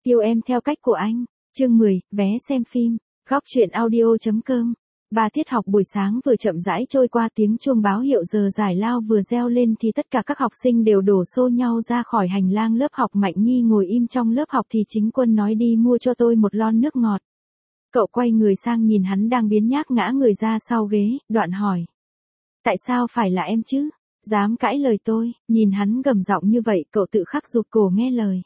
Yêu em theo cách của anh. Chương 10, vé xem phim. Góc truyện audio.com. 3 tiết học buổi sáng vừa chậm rãi trôi qua, tiếng chuông báo hiệu giờ giải lao vừa reo lên thì tất cả các học sinh đều đổ xô nhau ra khỏi hành lang lớp học. Mạnh Nhi ngồi im trong lớp học thì Chính Quân nói đi mua cho tôi một lon nước ngọt. Cậu quay người sang nhìn hắn đang biếng nhác ngã người ra sau ghế, đoạn hỏi. Tại sao phải là em chứ? Dám cãi lời tôi? Nhìn hắn gầm giọng như vậy, cậu tự khắc rụt cổ nghe lời.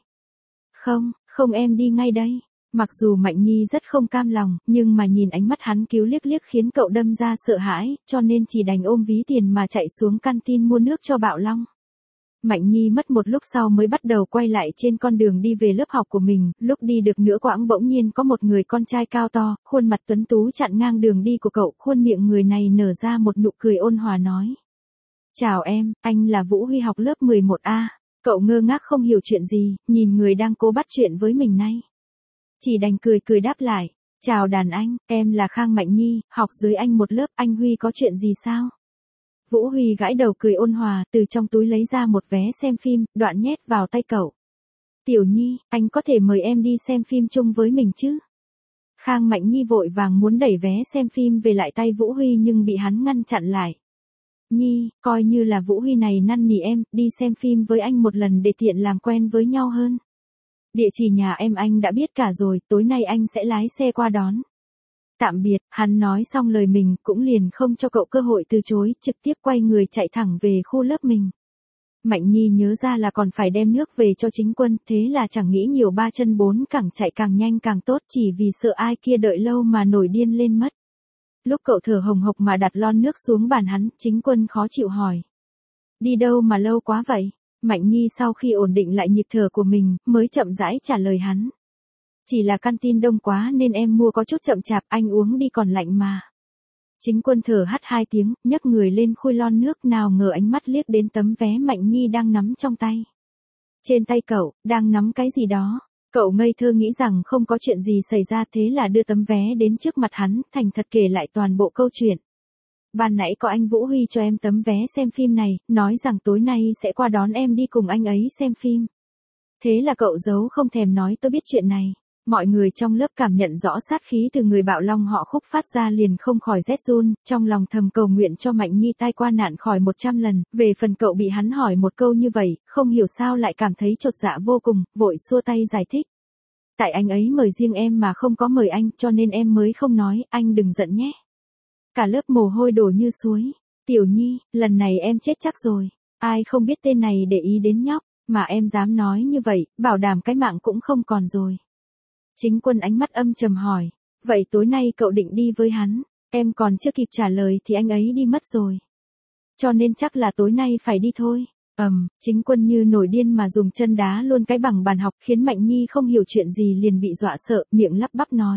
Không em đi ngay đây. Mặc dù Mạnh Nhi rất không cam lòng, nhưng mà nhìn ánh mắt hắn cứu liếc khiến cậu đâm ra sợ hãi, cho nên chỉ đành ôm ví tiền mà chạy xuống canteen mua nước cho Bạo Long. Mạnh Nhi mất một lúc sau mới bắt đầu quay lại trên con đường đi về lớp học của mình, lúc đi được nửa quãng bỗng nhiên có một người con trai cao to, khuôn mặt tuấn tú chặn ngang đường đi của cậu, khuôn miệng người này nở ra một nụ cười ôn hòa nói. Chào em, anh là Vũ Huy học lớp 11A. Cậu ngơ ngác không hiểu chuyện gì, nhìn người đang cố bắt chuyện với mình này. Chỉ đành cười đáp lại. Chào đàn anh, em là Khang Mạnh Nhi, học dưới anh một lớp, anh Huy có chuyện gì sao? Vũ Huy gãi đầu cười ôn hòa, từ trong túi lấy ra một vé xem phim, đoạn nhét vào tay cậu. Tiểu Nhi, anh có thể mời em đi xem phim chung với mình chứ? Khang Mạnh Nhi vội vàng muốn đẩy vé xem phim về lại tay Vũ Huy nhưng bị hắn ngăn chặn lại. Nhi, coi như là Vũ Huy này năn nỉ em, đi xem phim với anh một lần để tiện làm quen với nhau hơn. Địa chỉ nhà em anh đã biết cả rồi, tối nay anh sẽ lái xe qua đón. Tạm biệt, hắn nói xong lời mình cũng liền không cho cậu cơ hội từ chối, trực tiếp quay người chạy thẳng về khu lớp mình. Mạnh Nhi nhớ ra là còn phải đem nước về cho Chính Quân, thế là chẳng nghĩ nhiều, ba chân bốn cẳng chạy càng nhanh càng tốt, chỉ vì sợ ai kia đợi lâu mà nổi điên lên mất. Lúc cậu thở hồng hộc mà đặt lon nước xuống bàn hắn, Chính Quân khó chịu hỏi. Đi đâu mà lâu quá vậy? Mạnh Nhi sau khi ổn định lại nhịp thở của mình, mới chậm rãi trả lời hắn. Chỉ là canteen đông quá nên em mua có chút chậm chạp, anh uống đi còn lạnh mà. Chính Quân thở hắt 2 tiếng, nhấc người lên khui lon nước, nào ngờ ánh mắt liếc đến tấm vé Mạnh Nhi đang nắm trong tay. Trên tay cậu, đang nắm cái gì đó. Cậu ngây thơ nghĩ rằng không có chuyện gì xảy ra, thế là đưa tấm vé đến trước mặt hắn, thành thật kể lại toàn bộ câu chuyện. Ban nãy có anh Vũ Huy cho em tấm vé xem phim này, nói rằng tối nay sẽ qua đón em đi cùng anh ấy xem phim. Thế là cậu giấu không thèm nói tôi biết chuyện này. Mọi người trong lớp cảm nhận rõ sát khí từ người Bạo Long họ Khúc phát ra liền không khỏi rét run, trong lòng thầm cầu nguyện cho Mạnh Nhi tai qua nạn khỏi 100 lần. Về phần cậu bị hắn hỏi một câu như vậy, không hiểu sao lại cảm thấy chột dạ vô cùng, vội xua tay giải thích. Tại anh ấy mời riêng em mà không có mời anh, cho nên em mới không nói, anh đừng giận nhé. Cả lớp mồ hôi đổ như suối. Tiểu Nhi, lần này em chết chắc rồi. Ai không biết tên này để ý đến nhóc, mà em dám nói như vậy, bảo đảm cái mạng cũng không còn rồi. Chính Quân ánh mắt âm trầm hỏi. Vậy tối nay cậu định đi với hắn? Em còn chưa kịp trả lời thì anh ấy đi mất rồi. Cho nên chắc là tối nay phải đi thôi. Chính Quân như nổi điên mà dùng chân đá luôn cái bằng bàn học, khiến Mạnh Nhi không hiểu chuyện gì liền bị dọa sợ, miệng lắp bắp nói.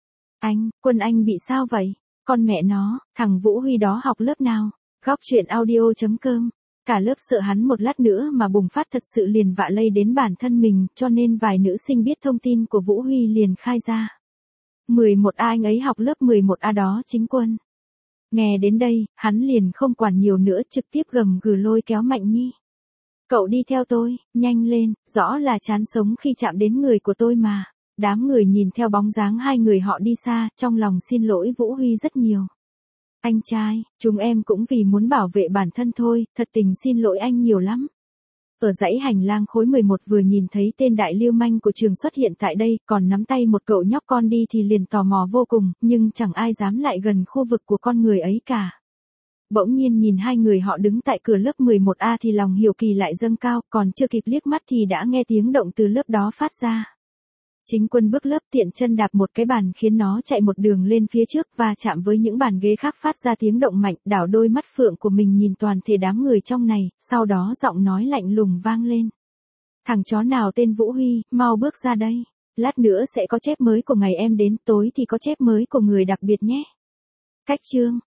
Quân anh bị sao vậy? Con mẹ nó, thằng Vũ Huy đó học lớp nào? Góc truyện audio.com. Cả lớp sợ hắn một lát nữa mà bùng phát thật sự liền vạ lây đến bản thân mình, cho nên vài nữ sinh biết thông tin của Vũ Huy liền khai ra. 11A anh ấy học lớp 11A đó Chính Quân. Nghe đến đây, hắn liền không quản nhiều nữa, trực tiếp gầm gừ lôi kéo Mạnh Nhi. Cậu đi theo tôi, nhanh lên, rõ là chán sống khi chạm đến người của tôi mà. Đám người nhìn theo bóng dáng hai người họ đi xa, trong lòng xin lỗi Vũ Huy rất nhiều. Anh trai, chúng em cũng vì muốn bảo vệ bản thân thôi, thật tình xin lỗi anh nhiều lắm. Ở dãy hành lang khối 11 vừa nhìn thấy tên đại lưu manh của trường xuất hiện tại đây, còn nắm tay một cậu nhóc con đi thì liền tò mò vô cùng, nhưng chẳng ai dám lại gần khu vực của con người ấy cả. Bỗng nhiên nhìn hai người họ đứng tại cửa lớp 11A thì lòng hiếu kỳ lại dâng cao, còn chưa kịp liếc mắt thì đã nghe tiếng động từ lớp đó phát ra. Chính Quân bước lớp tiện chân đạp một cái bàn khiến nó chạy một đường lên phía trước và chạm với những bàn ghế khác phát ra tiếng động mạnh, đảo đôi mắt phượng của mình nhìn toàn thể đám người trong này, sau đó giọng nói lạnh lùng vang lên. Thằng chó nào tên Vũ Huy, mau bước ra đây. Lát nữa sẽ có chép mới của ngày em đến, tối thì có chép mới của người đặc biệt nhé. Cách chương,